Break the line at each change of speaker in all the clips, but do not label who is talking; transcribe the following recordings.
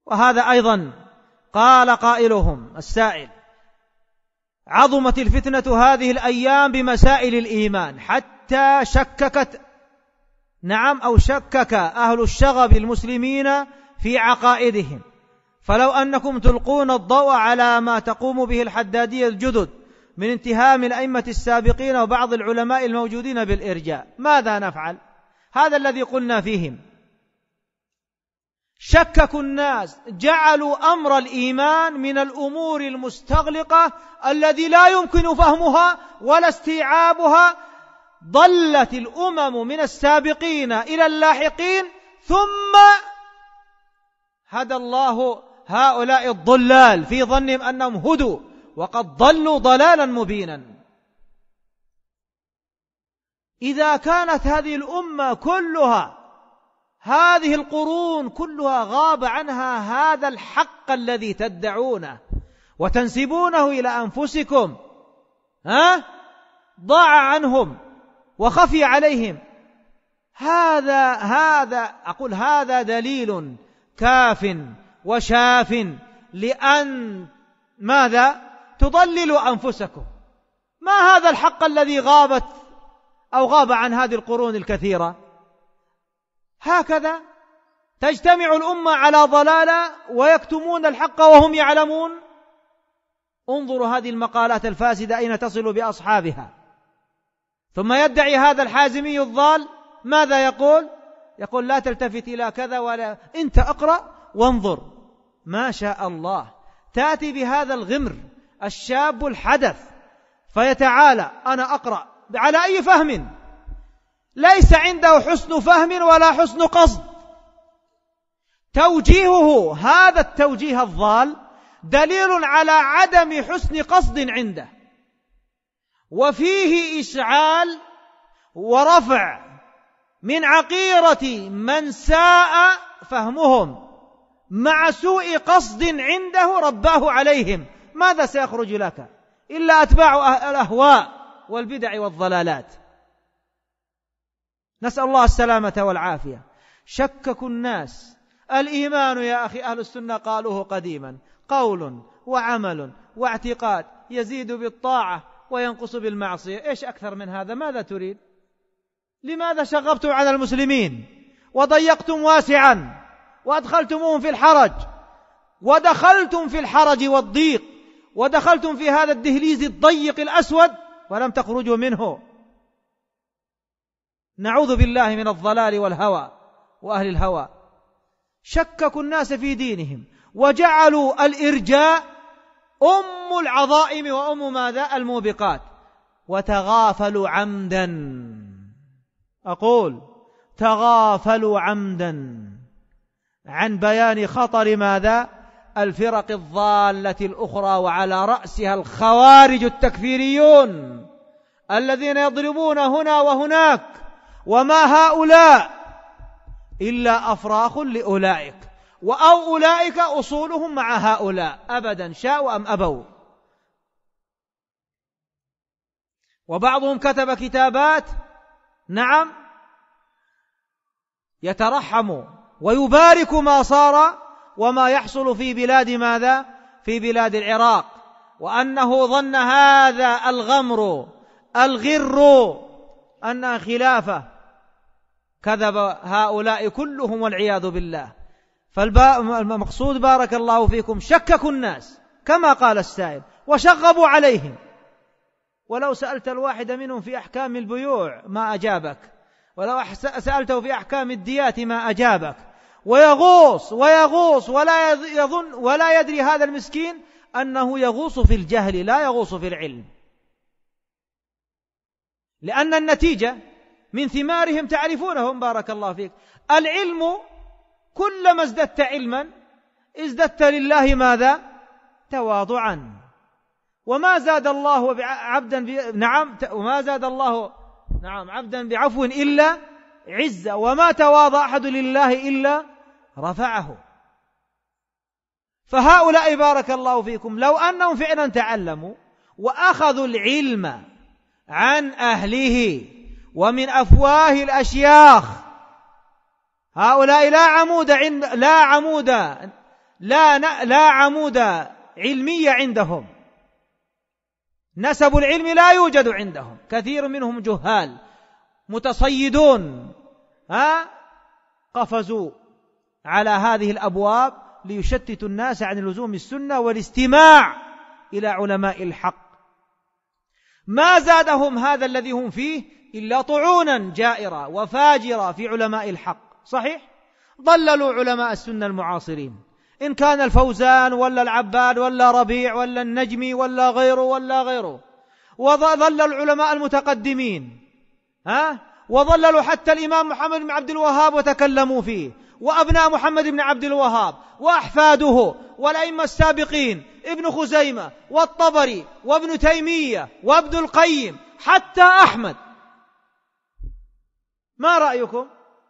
وهذا أيضا قال قائلهم السائل: عظمت الفتنة هذه الأيام بمسائل الإيمان حتى شككت شكك أهل الشغب المسلمين في عقائدهم، فلو أنكم تلقون الضوء على ما تقوم به الحدادية الجدد من اتهام الأئمة السابقين وبعض العلماء الموجودين بالإرجاء، ماذا نفعل؟ هذا الذي قلنا فيهم. شككوا الناس، جعلوا أمر الإيمان من الأمور المستغلقة الذي لا يمكن فهمها ولا استيعابها. ضلت الأمم من السابقين إلى اللاحقين، ثم هدى الله هؤلاء الضلال في ظنهم أنهم هدوا وقد ضلوا ضلالا مبينا. إذا كانت هذه الأمة كلها، هذه القرون كلها، غاب عنها هذا الحق الذي تدعونه وتنسبونه إلى أنفسكم، ضاع عنهم وخفي عليهم، هذا دليل كاف وشاف لأن ماذا؟ تضللوا أنفسكم. ما هذا الحق الذي غاب عن هذه القرون الكثيرة؟ هكذا تجتمع الأمة على ضلالة ويكتمون الحق وهم يعلمون. انظروا هذه المقالات الفاسدة أين تصل بأصحابها. ثم يدعي هذا الحازمي الضال ماذا يقول؟ يقول: لا تلتفت إلى كذا ولا، أنت أقرأ وانظر. ما شاء الله، تأتي بهذا الغمر الشاب الحدث فيتعالى: أنا أقرأ على أي فهم؟ ليس عنده حسن فهم ولا حسن قصد. توجيهه هذا التوجيه الضال دليل على عدم حسن قصد عنده، وفيه إشعال ورفع من عقيرة من ساء فهمهم مع سوء قصد عنده رباه عليهم. ماذا سيخرج لك إلا أتباع الأهواء والبدع والضلالات؟ نسأل الله السلامة والعافية. شككوا الناس. الإيمان يا أخي أهل السنة قالوه قديما: قول وعمل واعتقاد، يزيد بالطاعة وينقص بالمعصية. إيش أكثر من هذا؟ ماذا تريد؟ لماذا شغبتم على المسلمين وضيقتم واسعا وأدخلتموهم في الحرج، ودخلتم في الحرج والضيق، ودخلتم في هذا الدهليز الضيق الأسود ولم تخرجوا منه؟ نعوذ بالله من الضلال والهوى وأهل الهوى. شككوا الناس في دينهم وجعلوا الإرجاء أم العظائم وأم ماذا؟ الموبقات. وتغافلوا عمدا، أقول تغافلوا عمدا عن بيان خطر ماذا؟ الفرق الضالة الأخرى، وعلى رأسها الخوارج التكفيريون الذين يضربون هنا وهناك، وما هؤلاء إلا أفراخ لأولئك، وأولئك أصولهم مع هؤلاء أبدا شاءوا أم أبوا. وبعضهم كتب كتابات يترحم ويبارك ما صار وما يحصل في بلاد ماذا؟ في بلاد العراق، وأنه ظن هذا الغمر الغر أنها خلافة. كذب هؤلاء كلهم والعياذ بالله. فالمقصود بارك الله فيكم شككوا الناس كما قال السائل وشغبوا عليهم. ولو سألت الواحد منهم في أحكام البيوع ما أجابك، ولو سألته في أحكام الديات ما أجابك. ويغوص ولا يظن ولا يدري هذا المسكين أنه يغوص في الجهل لا يغوص في العلم، لأن النتيجة من ثمارهم تعرفونهم بارك الله فيك. العلم كلما ازددت علما ازددت لله ماذا؟ تواضعا. وما زاد الله عبدا بعفو إلا عزة، وما تواضع أحد لله إلا رفعه. فهؤلاء بارك الله فيكم لو أنهم فعلا تعلموا وأخذوا العلم عن أهله ومن أفواه الأشياخ، هؤلاء لا عمود علمي عندهم، نسب العلم لا يوجد عندهم، كثير منهم جهال متصيدون قفزوا على هذه الأبواب ليشتتوا الناس عن لزوم السنة والاستماع إلى علماء الحق. ما زادهم هذا الذي هم فيه إلا طعونا جائرة وفاجرة في علماء الحق. صحيح ضللوا علماء السنة المعاصرين، إن كان الفوزان ولا العباد ولا ربيع ولا النجمي ولا غيره، وضللوا العلماء المتقدمين وضللوا حتى الإمام محمد بن عبد الوهاب وتكلموا فيه، وأبناء محمد بن عبد الوهاب وأحفاده والأئمة السابقين، ابن خزيمة والطبري وابن تيمية وابن القيم حتى أحمد. ما رأيكم؟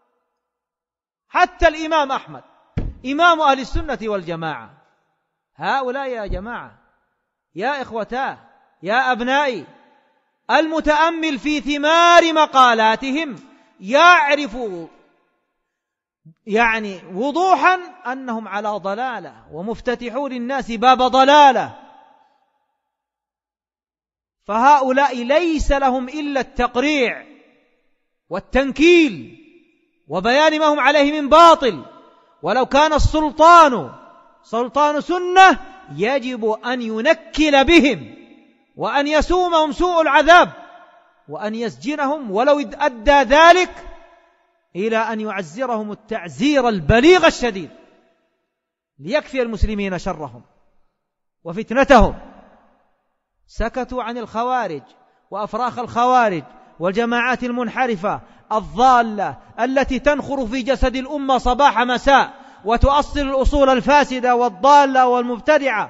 حتى الإمام أحمد إمام أهل السنة والجماعة. هؤلاء يا جماعة، يا إخوتاه، يا أبنائي، المتأمل في ثمار مقالاتهم يعرف وضوحا أنهم على ضلالة ومفتتحون للناس باب ضلالة. فهؤلاء ليس لهم إلا التقريع والتنكيل وبيان ما هم عليه من باطل. ولو كان السلطان سلطان سنة يجب أن ينكل بهم وأن يسومهم سوء العذاب وأن يسجنهم، ولو أدى ذلك إلى أن يعزرهم التعزير البليغ الشديد ليكفي المسلمين شرهم وفتنتهم. سكتوا عن الخوارج وأفراخ الخوارج والجماعات المنحرفة الضالة التي تنخر في جسد الأمة صباح مساء وتؤصل الأصول الفاسدة والضالة والمبتدعة.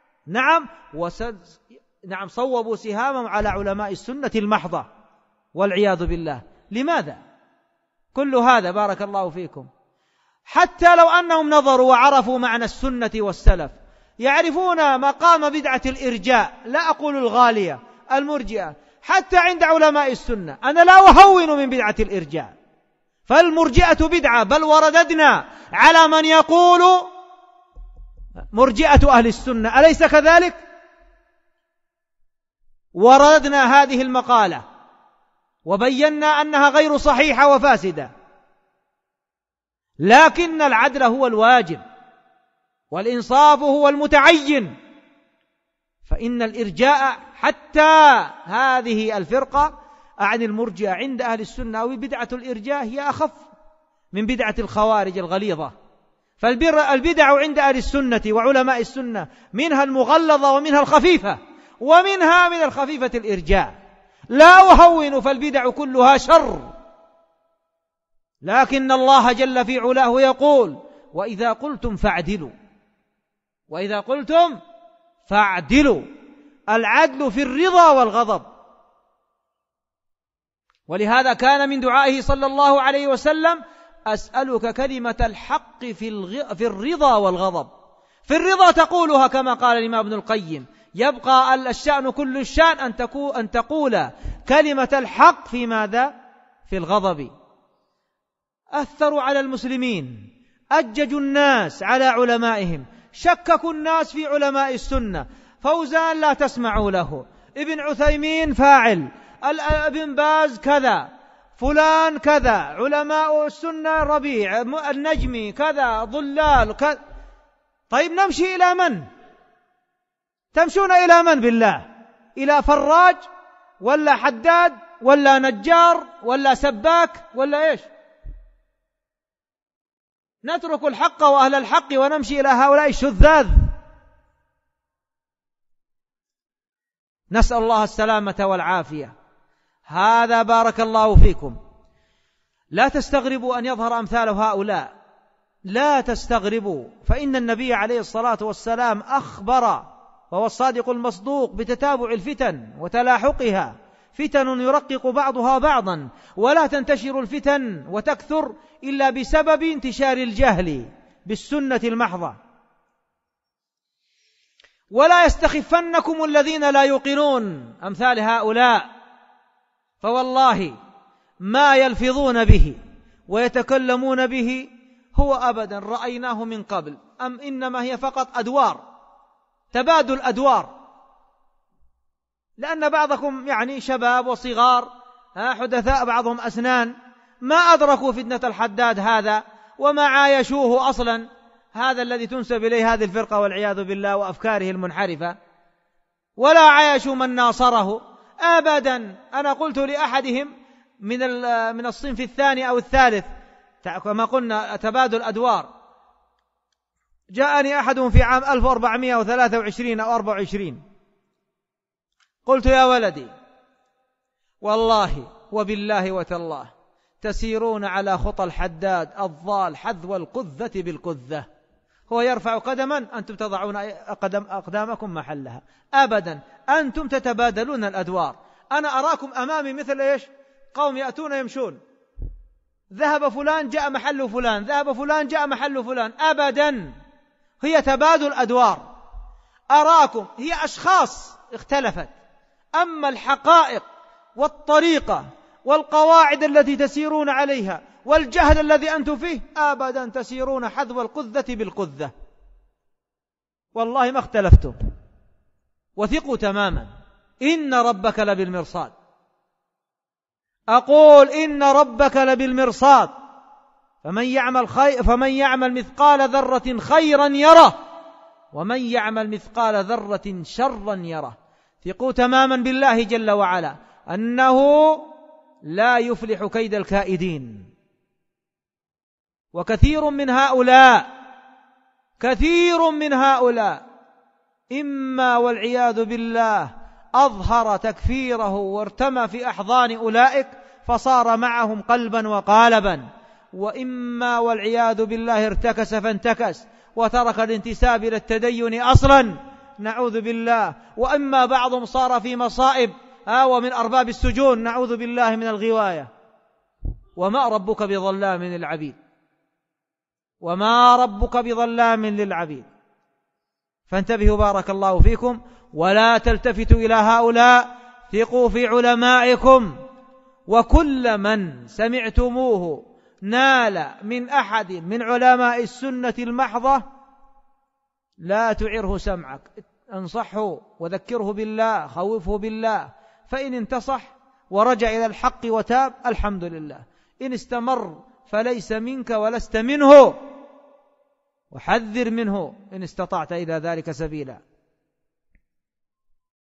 نعم صوبوا سهامهم على علماء السنة المحضة والعياذ بالله. لماذا؟ كل هذا بارك الله فيكم حتى لو أنهم نظروا وعرفوا معنى السنة والسلف يعرفون مقام بدعة الإرجاء، لا أقول الغالية، المرجئة، حتى عند علماء السنة. أنا لا أهون من بدعة الإرجاء، فالمرجئة بدعة، بل ورددنا على من يقول مرجئة أهل السنة، أليس كذلك؟ ورددنا هذه المقالة وبينا أنها غير صحيحة وفاسدة، لكن العدل هو الواجب والإنصاف هو المتعين. فإن الإرجاء حتى هذه الفرقة عن المرجئة عند أهل السنة أو بدعة الإرجاء هي أخف من بدعة الخوارج الغليظة. فالبدع عند أهل السنة وعلماء السنة منها المغلظة ومنها الخفيفة، ومنها من الخفيفة الإرجاء. لا أهون، فالبدع كلها شر، لكن الله جل في علاه يقول وإذا قلتم فاعدلوا، وإذا قلتم فاعدلوا، العدل في الرضا والغضب. ولهذا كان من دعائه صلى الله عليه وسلم أسألك كلمة الحق في الرضا والغضب. في الرضا تقولها كما قال الإمام ابن القيم، يبقى الشأن كل الشأن أن تقول كلمة الحق في ماذا؟ في الغضب. أثروا على المسلمين، أججوا الناس على علمائهم، شككوا الناس في علماء السنة. فوزان لا تسمعوا له، ابن عثيمين فاعل، ابن باز كذا، فلان كذا، علماء السنة ربيع، النجمي كذا، ضلال كذا. طيب نمشي إلى من؟ تمشون إلى من بالله؟ إلى فراج ولا حداد ولا نجار ولا سباك ولا إيش؟ نترك الحق وأهل الحق ونمشي إلى هؤلاء الشذاذ. نسأل الله السلامة والعافية. هذا بارك الله فيكم لا تستغربوا أن يظهر أمثال هؤلاء، لا تستغربوا، فإن النبي عليه الصلاة والسلام أخبر وهو الصادق المصدوق بتتابع الفتن وتلاحقها، فتن يرقق بعضها بعضا، ولا تنتشر الفتن وتكثر إلا بسبب انتشار الجهل بالسنة المحضة. ولا يستخفنكم الذين لا يوقنون أمثال هؤلاء، فوالله ما يلفظون به ويتكلمون به هو أبدا رأيناه من قبل، أم إنما هي فقط أدوار، تبادل أدوار، لأن بعضكم يعني شباب وصغار حدثاء، بعضهم أسنان، ما أدركوا فتنة الحداد هذا وما عايشوه أصلا، هذا الذي تنسب إليه هذه الفرقة والعياذ بالله وأفكاره المنحرفة، ولا عايشوا من ناصره أبدا. أنا قلت لأحدهم من الصنف الثاني أو الثالث، كما قلنا تبادل أدوار، جاءني أحدهم في عام 1423 أو 24، قلت يا ولدي والله وبالله وتالله تسيرون على خطى الحداد الضال حذو القذة بالقذة، هو يرفع قدما أنتم تضعون أقدامكم محلها، أبدا أنتم تتبادلون الأدوار. أنا أراكم أمامي مثل إيش؟ قوم يأتون يمشون، ذهب فلان جاء محل فلان، ذهب فلان جاء محل فلان، أبدا هي تبادل أدوار. أراكم هي أشخاص اختلفت، أما الحقائق والطريقة والقواعد التي تسيرون عليها والجهل الذي أنتم فيه أبدا تسيرون حذو القذة بالقذة، والله ما اختلفتم، وثقوا تماما إن ربك لبالمرصاد. أقول إن ربك لبالمرصاد، فمن يعمل مثقال ذرة خيرا يره، ومن يعمل مثقال ذرة شرا يره. ثقوا تماما بالله جل وعلا أنه لا يفلح كيد الكائدين. وكثير من هؤلاء إما والعياذ بالله أظهر تكفيره وارتمى في أحضان أولئك فصار معهم قلبا وقالبا، وإما والعياذ بالله ارتكس فانتكس وترك الانتساب إلى التدين أصلا، نعوذ بالله. وإما بعضهم صار في مصائب ومن أرباب السجون، نعوذ بالله من الغواية. وما ربك بظلام للعبيد، وما ربك بظلام للعبيد. فانتبهوا بارك الله فيكم، ولا تلتفتوا إلى هؤلاء، ثقوا في علمائكم، وكل من سمعتموه نال من أحد من علماء السنة المحضة لا تعره سمعك، انصحه وذكره بالله، خوفه بالله، فإن انتصح ورجع إلى الحق وتاب الحمد لله، إن استمر فليس منك ولست منه، وحذر منه إن استطعت إلى ذلك سبيلا.